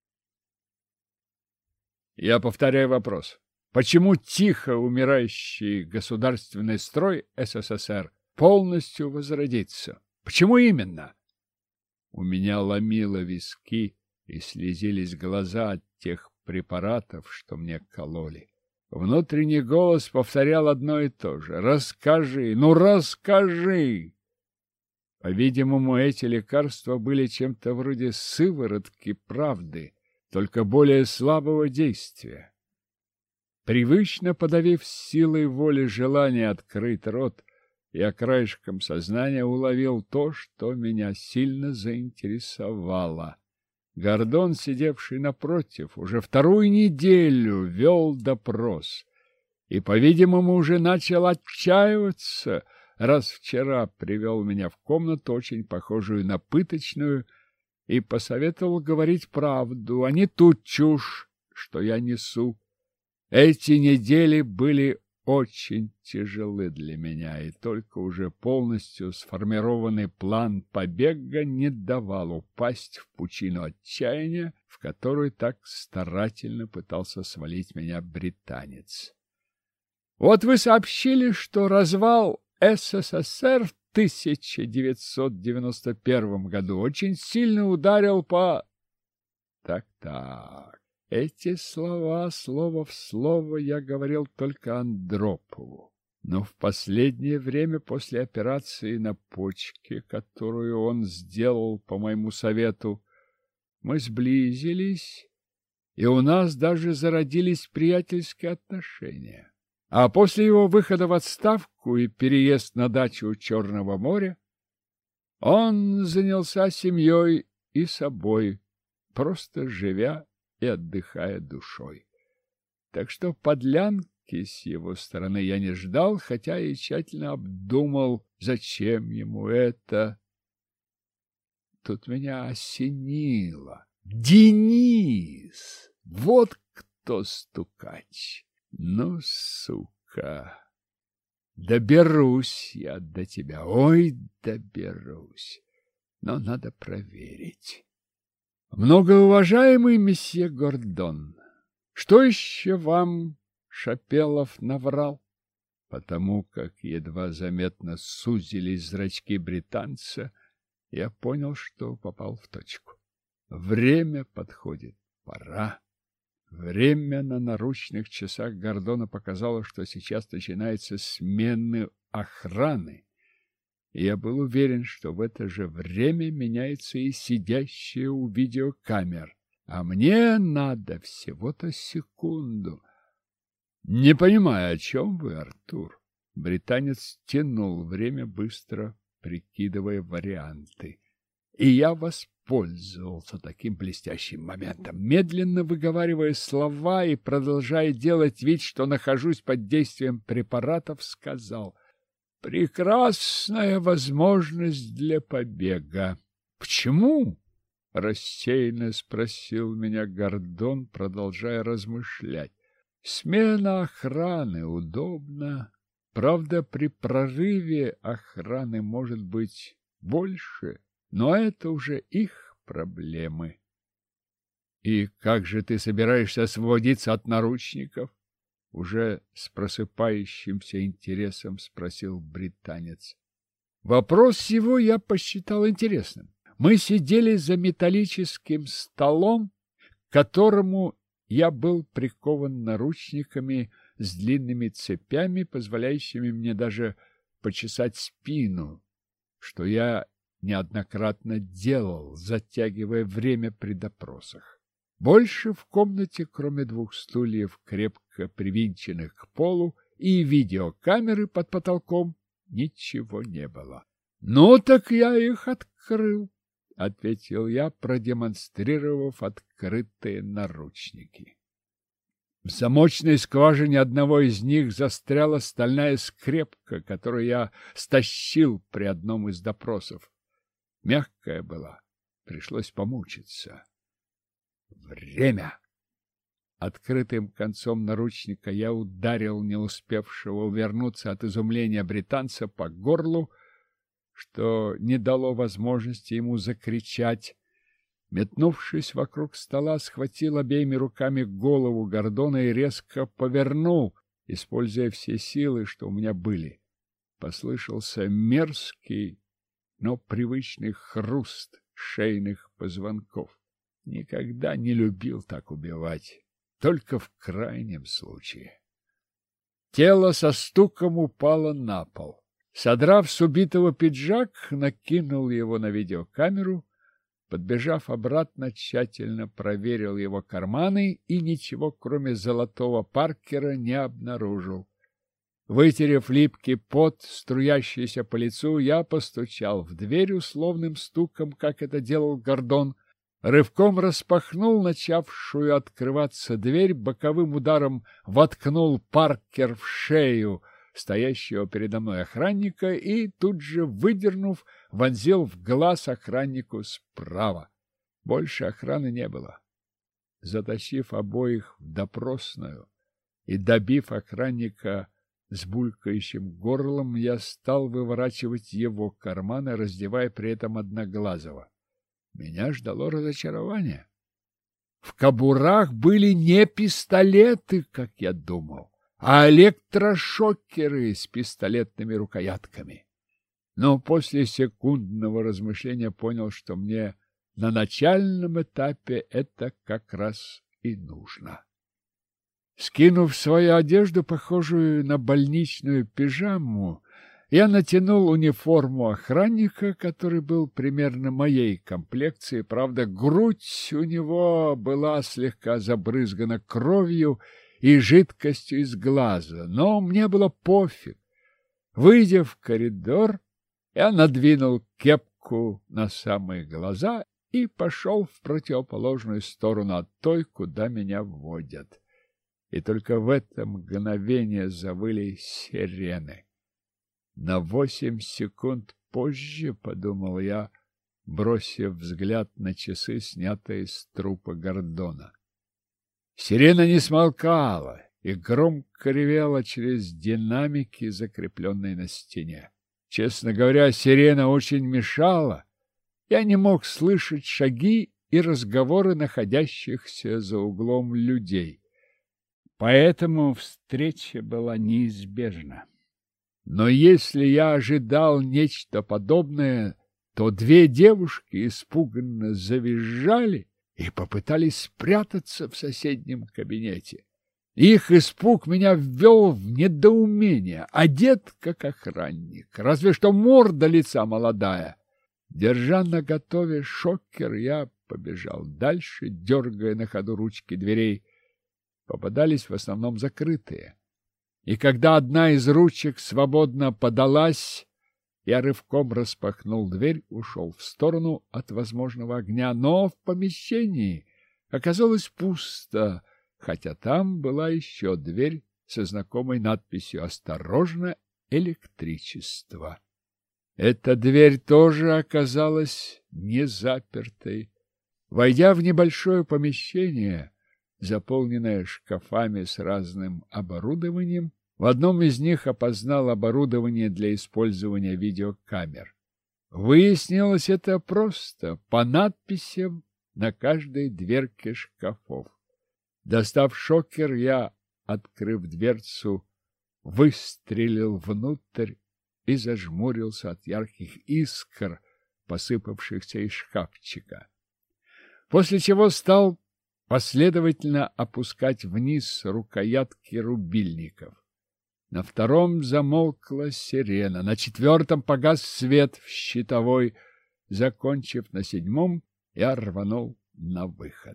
Я повторяю вопрос. Почему тихо умирающий государственный строй СССР полностью возродится? Почему именно? У меня ломило виски и слезились глаза от тех препаратов, что мне кололи. Внутренний голос повторял одно и то же. «Расскажи! Ну, расскажи!» По-видимому, эти лекарства были чем-то вроде сыворотки правды, только более слабого действия. Привычно подавив силой воли желание открыть рот, я краешком сознания уловил то, что меня сильно заинтересовало. Гордон, сидевший напротив, уже 2-ю неделю вел допрос и, по-видимому, уже начал отчаиваться, раз вчера привел меня в комнату, очень похожую на пыточную, и посоветовал говорить правду, а не ту чушь, что я несу. Эти недели были очень тяжелы для меня, и только уже полностью сформированный план побега не давал упасть в пучину отчаяния, в которую так старательно пытался свалить меня британец. Вот вы сообщили, что развал СССР в 1991 году очень сильно ударил по... Так. Эти слова, слово в слово, я говорил только Андропову. Но в последнее время, после операции на почке, которую он сделал по моему совету, мы сблизились, и у нас даже зародились приятельские отношения. А после его выхода в отставку и переезд на дачу у Черного моря, он занялся семьей и собой, просто живя и отдыхая душой. Так что подлянки с его стороны я не ждал, хотя и тщательно обдумал, зачем ему это. Тут меня осенило. Денис! Вот кто стукач! Ну, сука! Доберусь я до тебя, ой, доберусь! Но надо проверить. Многоуважаемый месье Гордон, что еще вам Шапелов наврал? Потому как едва заметно сузились зрачки британца, я понял, что попал в точку. Время подходит, пора. Время на наручных часах Гордона показало, что сейчас начинается смена охраны. И я был уверен, что в это же время меняется и сидящая у видеокамер. А мне надо всего-то секунду. Не понимаю, о чем вы, Артур. Британец тянул время, быстро прикидывая варианты. И я воспользовался таким блестящим моментом, медленно выговаривая слова и продолжая делать вид, что нахожусь под действием препаратов, сказал: «Прекрасная возможность для побега». «Почему?» — рассеянно спросил меня Гордон, продолжая размышлять. «Смена охраны удобна. Правда, при прорыве охраны может быть больше, но это уже их проблемы». «И как же ты собираешься освободиться от наручников?» Уже с просыпающимся интересом спросил британец. Вопрос его я посчитал интересным. Мы сидели за металлическим столом, к которому я был прикован наручниками с длинными цепями, позволяющими мне даже почесать спину, что я неоднократно делал, затягивая время при допросах. Больше в комнате, кроме двух стульев, крепко привинченных к полу, и видеокамеры под потолком, ничего не было. — Ну, так я их открыл, — ответил я, продемонстрировав открытые наручники. В замочной скважине одного из них застряла стальная скрепка, которую я стащил при одном из допросов. Мягкая была, пришлось помучиться. Время! Открытым концом наручника я ударил не успевшего увернуться от изумления британца по горлу, что не дало возможности ему закричать. Метнувшись вокруг стола, схватил обеими руками голову Гордона и резко повернул, используя все силы, что у меня были. Послышался мерзкий, но привычный хруст шейных позвонков. Никогда не любил так убивать, только в крайнем случае. Тело со стуком упало на пол. Содрав с убитого пиджак, накинул его на видеокамеру, подбежав обратно, тщательно проверил его карманы и ничего, кроме золотого Паркера, не обнаружил. Вытерев липкий пот, струящийся по лицу, я постучал в дверь условным стуком, как это делал Гордон, рывком распахнул начавшую открываться дверь, боковым ударом воткнул Паркер в шею стоящего передо мной охранника и, тут же выдернув, вонзил в глаз охраннику справа. Больше охраны не было. затащив обоих в допросную и добив охранника с булькающим горлом, я стал выворачивать его карманы, раздевая при этом Одноглазого. Меня ждало разочарование. В кобурах были не пистолеты, как я думал, а электрошокеры с пистолетными рукоятками. Но после секундного размышления понял, что мне на начальном этапе это как раз и нужно. Скинув свою одежду, похожую на больничную пижаму, я натянул униформу охранника, который был примерно моей комплекции. Правда, грудь у него была слегка забрызгана кровью и жидкостью из глаза, но мне было пофиг. Выйдя в коридор, я надвинул кепку на самые глаза и пошел в противоположную сторону от той, куда меня вводят. И только в это мгновение завыли сирены. На 8 секунд позже, подумал я, бросив взгляд на часы, снятые с трупа Гордона. Сирена не смолкала и громко ревела через динамики, закрепленные на стене. Честно говоря, сирена очень мешала. Я не мог слышать шаги и разговоры находящихся за углом людей. Поэтому встреча была неизбежна. Но если я ожидал нечто подобное, то две девушки испуганно завизжали и попытались спрятаться в соседнем кабинете. Их испуг меня ввел в недоумение, одет как охранник, разве что морда лица молодая. Держа наготове шокер, я побежал дальше, дергая на ходу ручки дверей. Попадались в основном закрытые. И когда одна из ручек свободно подалась, я рывком распахнул дверь, ушел в сторону от возможного огня, но в помещении оказалось пусто, хотя там была еще дверь со знакомой надписью «Осторожно, электричество». Эта дверь тоже оказалась не запертой. Войдя в небольшое помещение, заполненное шкафами с разным оборудованием, в одном из них опознал оборудование для использования видеокамер. Выяснилось это просто по надписям на каждой дверке шкафов. Достав шокер, я, открыв дверцу, выстрелил внутрь и зажмурился от ярких искр, посыпавшихся из шкафчика. После чего стал последовательно опускать вниз рукоятки рубильников. На втором замолкла сирена, на четвертом погас свет в щитовой. Закончив на седьмом, я рванул на выход.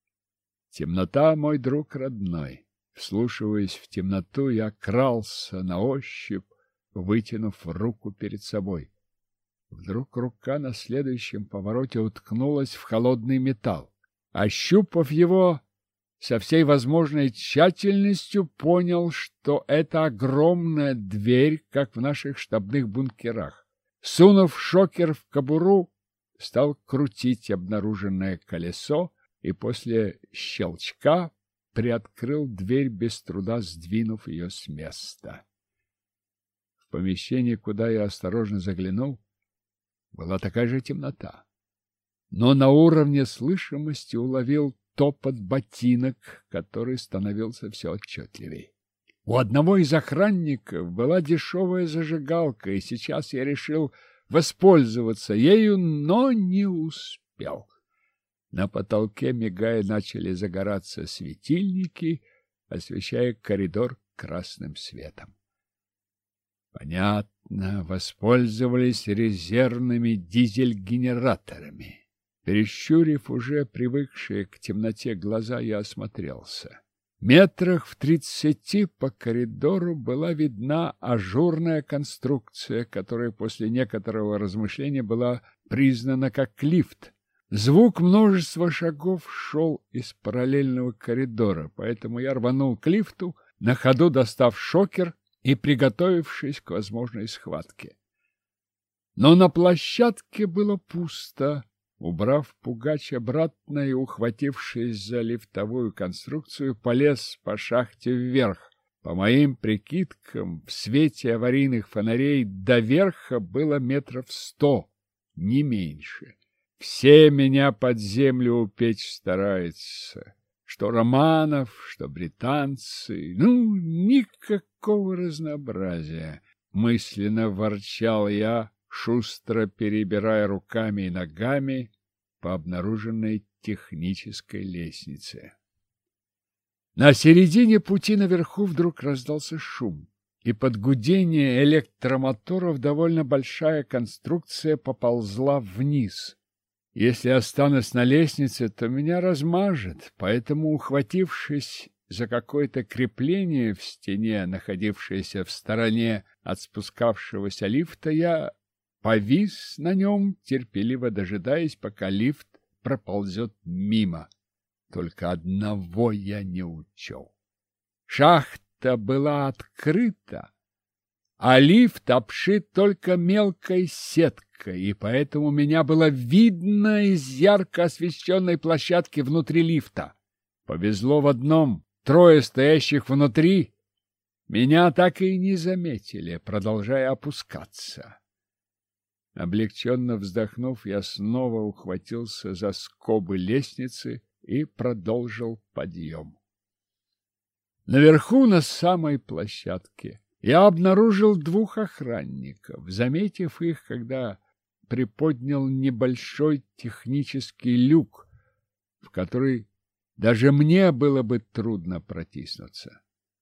Темнота, мой друг родной. Вслушиваясь в темноту, я крался на ощупь, вытянув руку перед собой. Вдруг рука на следующем повороте уткнулась в холодный металл. Ощупав его со всей возможной тщательностью, понял, что это огромная дверь, как в наших штабных бункерах. Сунув шокер в кобуру, стал крутить обнаруженное колесо и после щелчка приоткрыл дверь, без труда сдвинув ее с места. В помещении, куда я осторожно заглянул, была такая же темнота. Но на уровне слышимости уловил топот ботинок, который становился все отчетливей. У одного из охранников была дешевая зажигалка, и сейчас я решил воспользоваться ею, но не успел. На потолке, мигая, начали загораться светильники, освещая коридор красным светом. Понятно, воспользовались резервными дизель-генераторами. Перещурив уже привыкшие к темноте глаза, я осмотрелся. Метрах в 30 по коридору была видна ажурная конструкция, которая после некоторого размышления была признана как лифт. Звук множества шагов шел из параллельного коридора, поэтому я рванул к лифту, на ходу достав шокер и приготовившись к возможной схватке. Но на площадке было пусто. Убрав пугач обратно и ухватившись за лифтовую конструкцию, полез по шахте вверх. По моим прикидкам, в свете аварийных фонарей до верха было 100 метров, не меньше. Все меня под землю упечь стараются. Что Романов, что британцы. Ну, никакого разнообразия. Мысленно ворчал я, шустро перебирая руками и ногами по обнаруженной технической лестнице. На середине пути наверху вдруг раздался шум, и под гудение электромоторов довольно большая конструкция поползла вниз. Если останусь на лестнице, то меня размажет, поэтому, ухватившись за какое-то крепление в стене, находившееся в стороне от спускавшегося лифта, я повис на нем, терпеливо дожидаясь, пока лифт проползет мимо. Только одного я не учел. Шахта была открыта, а лифт обшит только мелкой сеткой, и поэтому меня было видно из ярко освещенной площадки внутри лифта. Повезло в одном: трое стоящих внутри меня так и не заметили, продолжая опускаться. Облегченно вздохнув, я снова ухватился за скобы лестницы и продолжил подъем. Наверху, на самой площадке, я обнаружил 2 охранников. Заметив их, когда приподнял небольшой технический люк, в который даже мне было бы трудно протиснуться.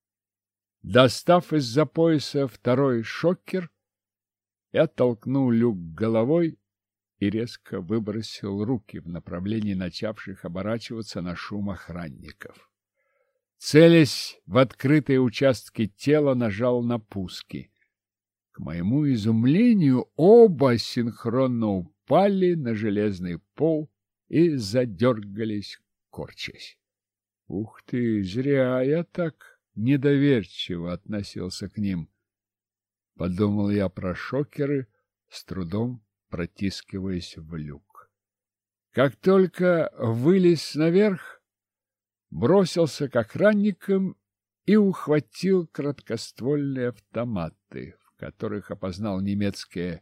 Достав из-за пояса второй шокер, я толкнул люк головой и резко выбросил руки в направлении начавших оборачиваться на шум охранников. Целясь в открытые участки тела, нажал на пуски. К моему изумлению, оба синхронно упали на железный пол и задергались, корчась. Ух ты, зря я так недоверчиво относился к ним. Подумал я про шокеры, с трудом протискиваясь в люк. Как только вылез наверх, бросился к охранникам и ухватил краткоствольные автоматы, в которых опознал немецкие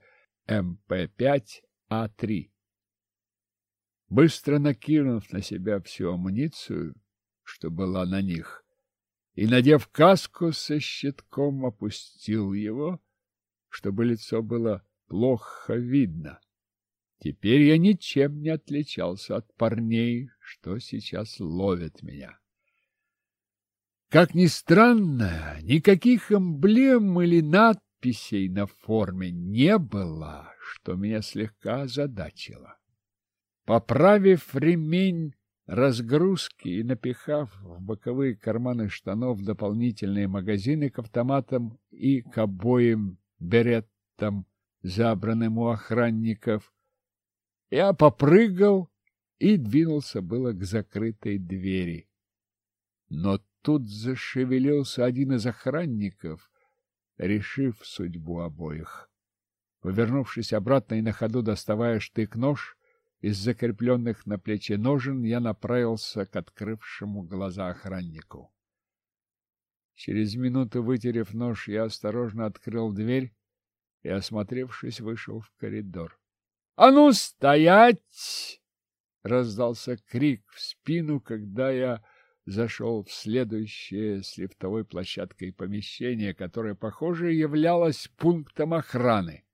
МП5А3. Быстро накинув на себя всю амуницию, что была на них, и, надев каску со щитком, опустил его, чтобы лицо было плохо видно. Теперь я ничем не отличался от парней, что сейчас ловят меня. Как ни странно, никаких эмблем или надписей на форме не было, что меня слегка озадачило. Поправив ремень разгрузки и напихав в боковые карманы штанов дополнительные магазины к автоматам и к обоим береттам, забранным у охранников, я попрыгал и двинулся было к закрытой двери. Но тут зашевелился один из охранников, решив судьбу обоих. Повернувшись обратно и на ходу доставая штык-нож из закрепленных на плече ножен, я направился к открывшему глаза охраннику. Через минуту, вытерев нож, я осторожно открыл дверь и, осмотревшись, вышел в коридор. — А ну, стоять! — раздался крик в спину, когда я зашел в следующее с лифтовой площадкой помещение, которое, похоже, являлось пунктом охраны.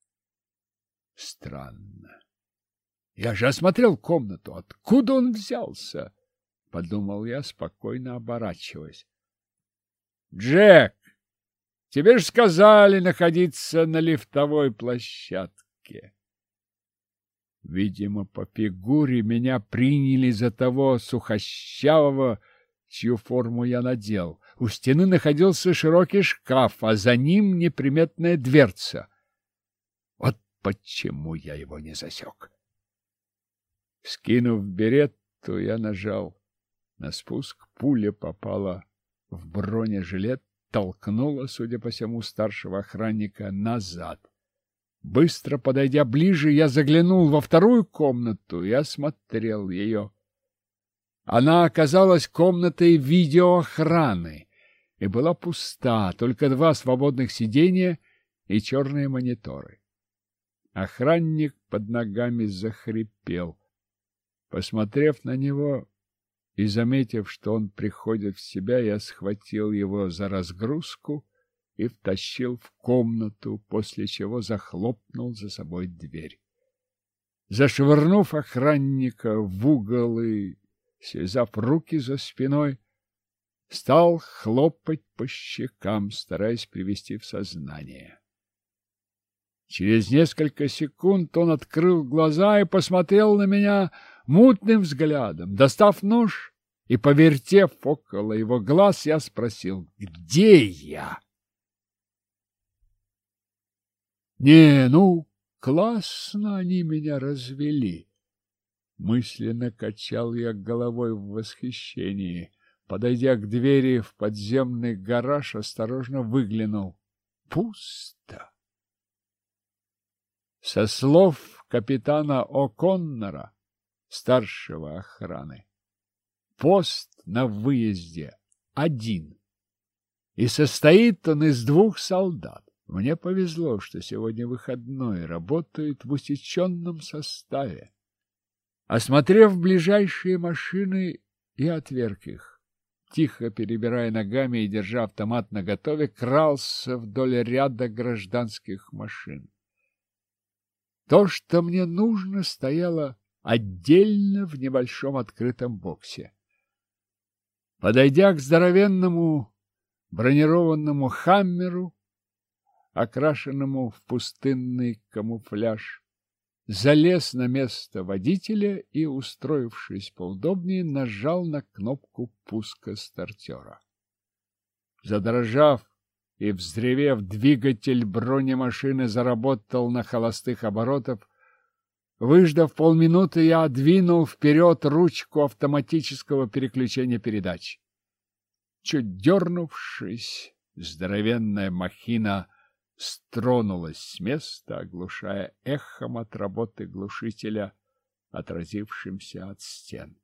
Странно. Я же осмотрел комнату. Откуда он взялся? — подумал я, спокойно оборачиваясь. — Джек, тебе же сказали находиться на лифтовой площадке. Видимо, по фигуре меня приняли за того сухощавого, чью форму я надел. У стены находился широкий шкаф, а за ним неприметная дверца. Вот почему я его не засек. Скинув беретту, я нажал на спуск. Пуля попала в бронежилет, толкнула, судя по всему, старшего охранника назад. Быстро подойдя ближе, я заглянул во вторую комнату и осмотрел ее. Она оказалась комнатой видеоохраны и была пуста, только 2 свободных сиденья и черные мониторы. Охранник под ногами захрипел. Посмотрев на него и заметив, что он приходит в себя, я схватил его за разгрузку и втащил в комнату, после чего захлопнул за собой дверь. Зашвырнув охранника в угол и связав руки за спиной, стал хлопать по щекам, стараясь привести в сознание. Через несколько секунд он открыл глаза и посмотрел на меня мутным взглядом. Достав нож и повертев около его глаз, я спросил: «Где я?» «Не, ну, классно они меня развели!» Мысленно качал я головой в восхищении. Подойдя к двери в подземный гараж, осторожно выглянул. Пусто. Со слов капитана О'Коннора, старшего охраны, пост на выезде один, и состоит он из 2 солдат. Мне повезло, что сегодня выходной, работают в усеченном составе. Осмотрев ближайшие машины, я отверг их. Тихо перебирая ногами и держа автомат наготове, крался вдоль ряда гражданских машин. То, что мне нужно, стояло отдельно в небольшом открытом боксе. Подойдя к здоровенному бронированному «Хаммеру», окрашенному в пустынный камуфляж, залез на место водителя и, устроившись поудобнее, нажал на кнопку пуска стартера. Задрожав и взревев, двигатель бронемашины заработал на холостых оборотах. Выждав полминуты, я двинул вперед ручку автоматического переключения передач. Чуть дернувшись, здоровенная махина стронулась с места, оглушая эхом от работы глушителя, отразившимся от стен.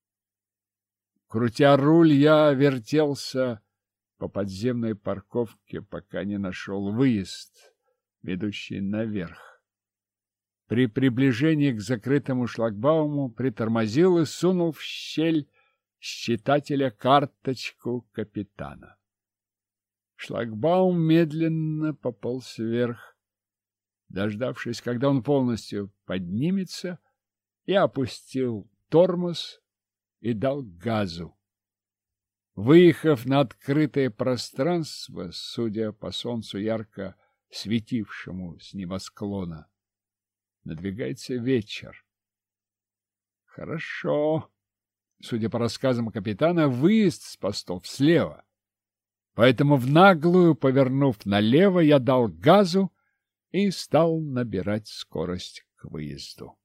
Крутя руль, я вертелся по подземной парковке, пока не нашел выезд, ведущий наверх. При приближении к закрытому шлагбауму притормозил и сунул в щель считателя карточку капитана. Шлагбаум медленно пополз вверх. Дождавшись, когда он полностью поднимется, я опустил тормоз и дал газу. Выехав на открытое пространство, судя по солнцу, ярко светившему с небосклона, надвигается вечер. Хорошо. Судя по рассказам капитана, выезд с постов слева. Поэтому в наглую, повернув налево, я дал газу и стал набирать скорость к выезду.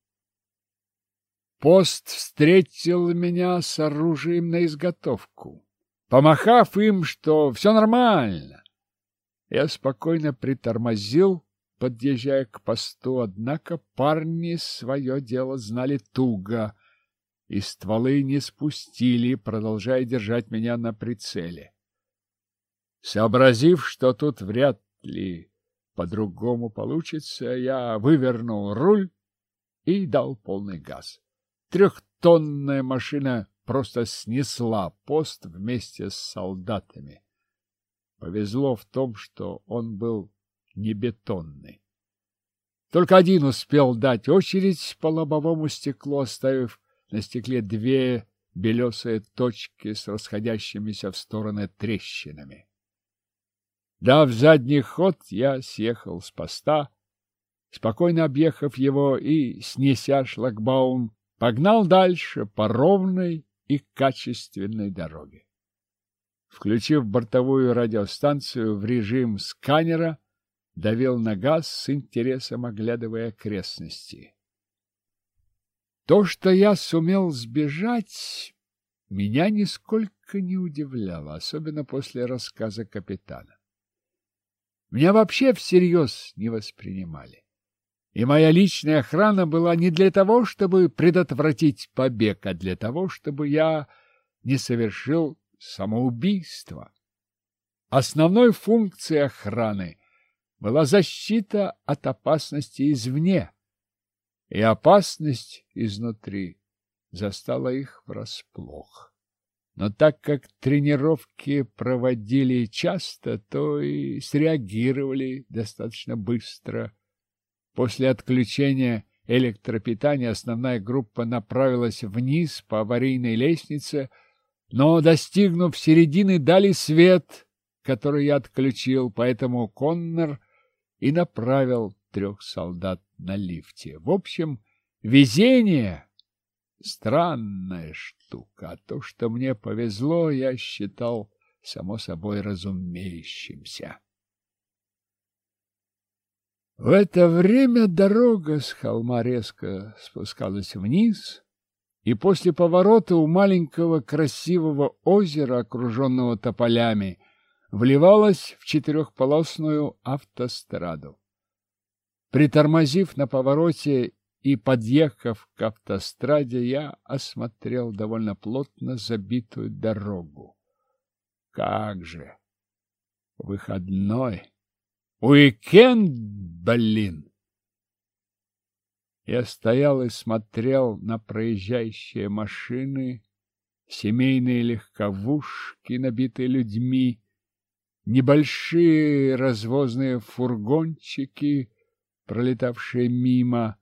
Пост встретил меня с оружием на изготовку. Помахав им, что все нормально, я спокойно притормозил, подъезжая к посту, однако парни свое дело знали туго и стволы не спустили, продолжая держать меня на прицеле. Сообразив, что тут вряд ли по-другому получится, я вывернул руль и дал полный газ. 3-тонная машина просто снесла пост вместе с солдатами. Повезло в том, что он был не бетонный. Только один успел дать очередь по лобовому стеклу, оставив на стекле 2 белесые точки с расходящимися в стороны трещинами. Дав задний ход, я съехал с поста, спокойно объехав его и, снеся шлагбаум, погнал дальше по ровной и качественной дороге. Включив бортовую радиостанцию в режим сканера, давил на газ, с интересом оглядывая окрестности. То, что я сумел сбежать, меня нисколько не удивляло, особенно после рассказа капитана. Меня вообще всерьез не воспринимали. И моя личная охрана была не для того, чтобы предотвратить побег, а для того, чтобы я не совершил самоубийство. Основной функцией охраны была защита от опасности извне, и опасность изнутри застала их врасплох. Но так как тренировки проводили часто, то и среагировали достаточно быстро. После отключения электропитания основная группа направилась вниз по аварийной лестнице, но, достигнув середины, дали свет, который я отключил, поэтому Коннор и направил 3 солдат на лифте. В общем, везение — странная штука, а то, что мне повезло, я считал само собой разумеющимся. В это время дорога с холма резко спускалась вниз, и после поворота у маленького красивого озера, окруженного тополями, вливалась в 4-полосную автостраду. Притормозив на повороте и подъехав к автостраде, я осмотрел довольно плотно забитую дорогу. Как же! Выходной! Уикенд, блин! Я стоял и смотрел на проезжающие машины, семейные легковушки, набитые людьми, небольшие развозные фургончики, пролетавшие мимо,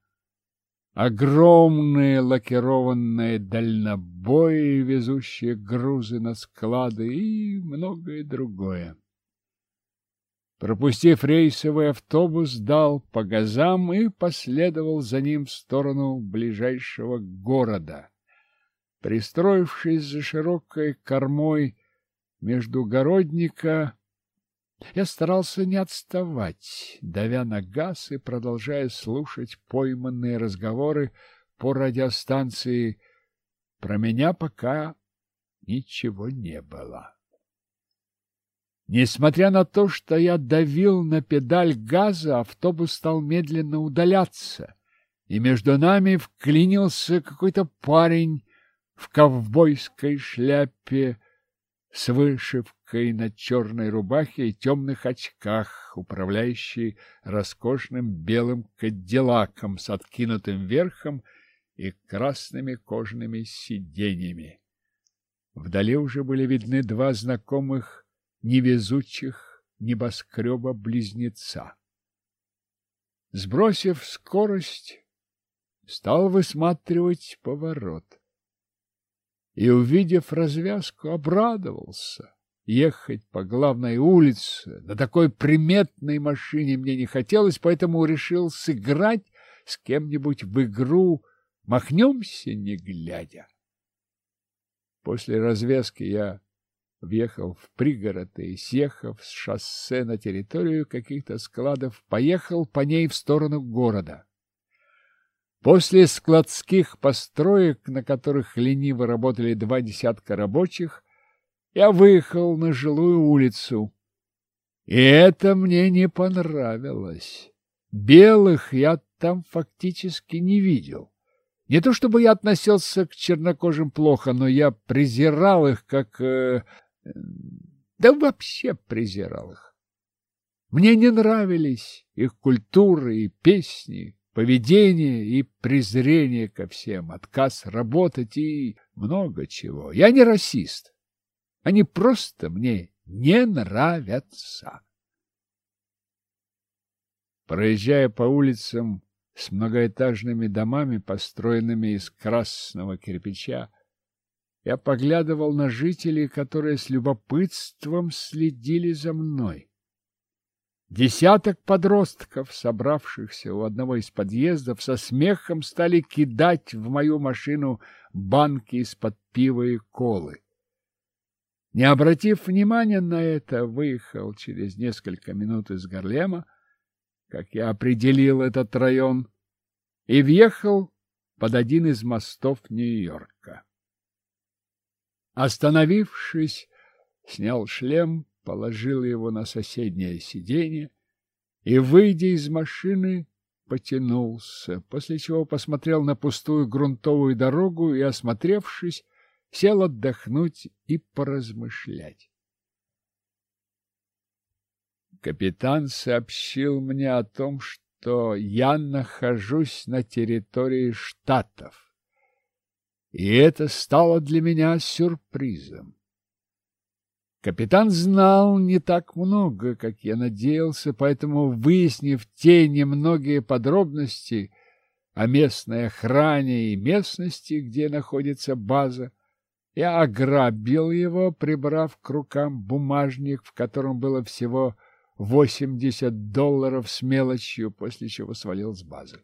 огромные лакированные дальнобои, везущие грузы на склады и многое другое. Пропустив рейсовый автобус, дал по газам и последовал за ним в сторону ближайшего города. Пристроившись за широкой кормой междугородника, я старался не отставать, давя на газ и продолжая слушать пойманные разговоры по радиостанции. Про меня пока ничего не было. Несмотря на то, что я давил на педаль газа, автобус стал медленно удаляться, и между нами вклинился какой-то парень в ковбойской шляпе с вышивкой на черной рубахе и темных очках, управляющий роскошным белым кадиллаком с откинутым верхом и красными кожаными сиденьями. Вдали уже были видны 2 знакомых невезучих небоскреба-близнеца. Сбросив скорость, стал высматривать поворот. И, увидев развязку, обрадовался. Ехать по главной улице на такой приметной машине мне не хотелось, поэтому решил сыграть с кем-нибудь в игру «Махнемся, не глядя». После развязки я въехал в пригород и, съехав с шоссе на территорию каких-то складов, поехал по ней в сторону города. После складских построек, на которых лениво работали 2 десятка рабочих, я выехал на жилую улицу. И это мне не понравилось. Белых я там фактически не видел. Не то чтобы я относился к чернокожим плохо, но я презирал их как... да вообще презирал их. Мне не нравились их культура и песни, поведение и презрение ко всем, отказ работать и много чего. Я не расист. Они просто мне не нравятся. Проезжая по улицам с многоэтажными домами, построенными из красного кирпича, я поглядывал на жителей, которые с любопытством следили за мной. Десяток подростков, собравшихся у одного из подъездов, со смехом стали кидать в мою машину банки из-под пива и колы. Не обратив внимания на это, выехал через несколько минут из Гарлема, как я определил этот район, и въехал под один из мостов Нью-Йорка. Остановившись, снял шлем, положил его на соседнее сиденье и, выйдя из машины, потянулся, после чего посмотрел на пустую грунтовую дорогу и, осмотревшись, сел отдохнуть и поразмышлять. Капитан сообщил мне о том, что я нахожусь на территории Штатов, и это стало для меня сюрпризом. Капитан знал не так много, как я надеялся, поэтому, выяснив те немногие подробности о местной охране и местности, где находится база, я ограбил его, прибрав к рукам бумажник, в котором было всего $80 с мелочью, после чего свалил с базы.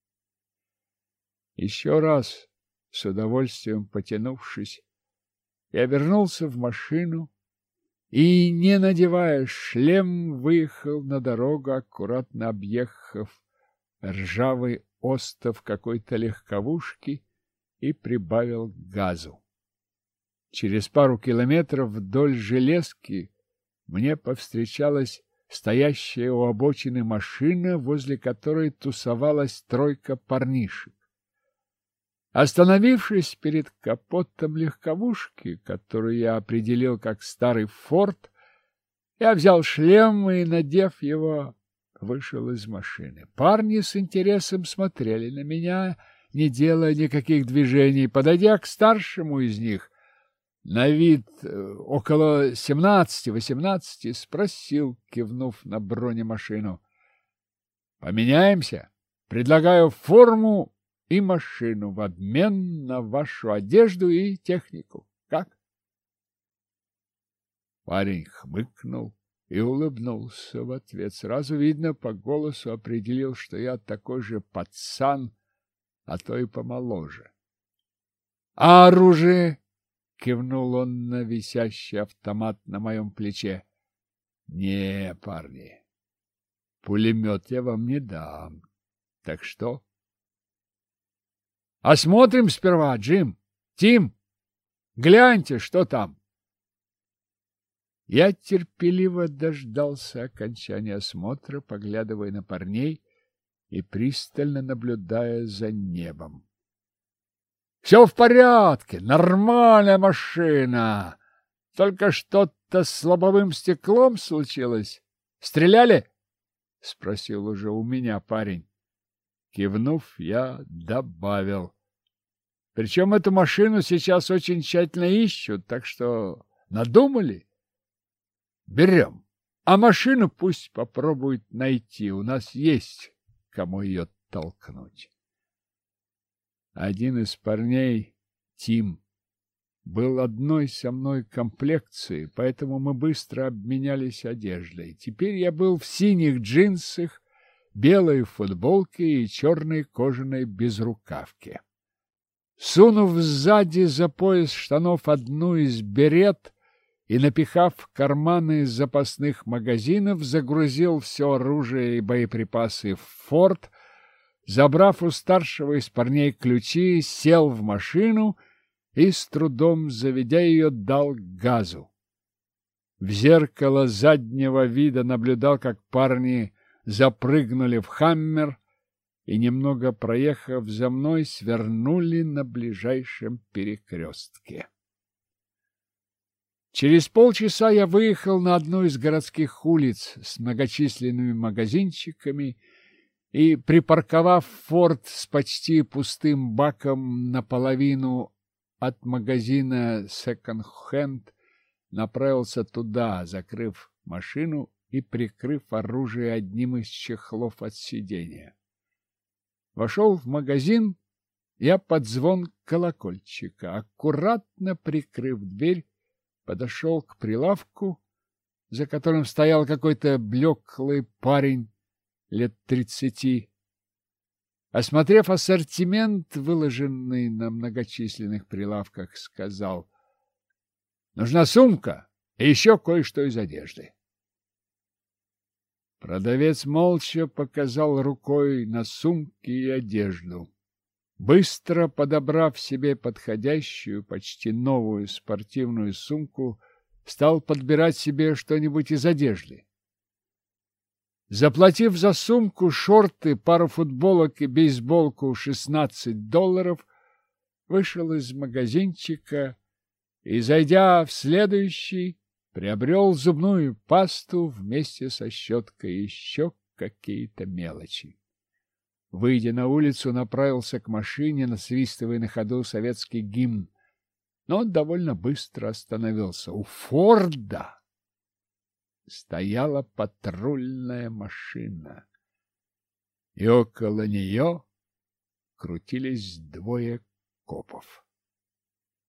Еще раз, с удовольствием потянувшись, я вернулся в машину и, не надевая шлем, выехал на дорогу, аккуратно объехав ржавый остов какой-то легковушки, и прибавил газу. Через пару километров вдоль железки мне повстречалась стоящая у обочины машина, возле которой тусовалась тройка парнишек. Остановившись перед капотом легковушки, которую я определил как старый «Форд», я взял шлем и, надев его, вышел из машины. Парни с интересом смотрели на меня, не делая никаких движений. Подойдя к старшему из них, на вид около 17-18, спросил, кивнув на бронемашину: «Поменяемся? Предлагаю форму и машину в обмен на вашу одежду и технику. Как?» Парень хмыкнул и улыбнулся в ответ. Сразу видно, по голосу определил, что я такой же пацан, а то и помоложе. «А оружие?» — кивнул он на висящий автомат на моем плече. «Не, парни, пулемет я вам не дам. Так что?» «Осмотрим сперва, Джим. Тим, гляньте, что там». Я терпеливо дождался окончания осмотра, поглядывая на парней и пристально наблюдая за небом. «Все в порядке, нормальная машина. Только что-то с лобовым стеклом случилось. Стреляли?» — спросил уже у меня парень. Кивнув, я добавил: «Причем эту машину сейчас очень тщательно ищут, так что надумали? Берем. А машину пусть попробуют найти. У нас есть кому ее толкнуть». Один из парней, Тим, был одной со мной комплекции, поэтому мы быстро обменялись одеждой. Теперь я был в синих джинсах, белой футболке и черной кожаной безрукавке. Сунув сзади за пояс штанов одну из берет и напихав в карманы запасных магазинов, загрузил все оружие и боеприпасы в «Форд», забрав у старшего из парней ключи, сел в машину и, с трудом заведя ее, дал газу. В зеркало заднего вида наблюдал, как парни запрыгнули в «Хаммер» и, немного проехав за мной, свернули на ближайшем перекрестке. Через полчаса я выехал на одну из городских улиц с многочисленными магазинчиками и, припарковав «Форд» с почти пустым баком наполовину от магазина «Секонд-хенд», направился туда, закрыв машину и прикрыв оружие одним из чехлов от сиденья. Вошел в магазин я под звон колокольчика. Аккуратно прикрыв дверь, подошел к прилавку, за которым стоял какой-то блеклый парень лет 30. Осмотрев ассортимент, выложенный на многочисленных прилавках, сказал: «Нужна сумка и еще кое-что из одежды». Продавец молча показал рукой на сумки и одежду. Быстро подобрав себе подходящую, почти новую спортивную сумку, стал подбирать себе что-нибудь из одежды. Заплатив за сумку, шорты, пару футболок и бейсболку $16, вышел из магазинчика и, зайдя в следующий, приобрел зубную пасту вместе со щеткой и еще какие-то мелочи. Выйдя на улицу, направился к машине, насвистывая на ходу советский гимн, но он довольно быстро остановился. У Форда стояла патрульная машина, и около нее крутились двое копов.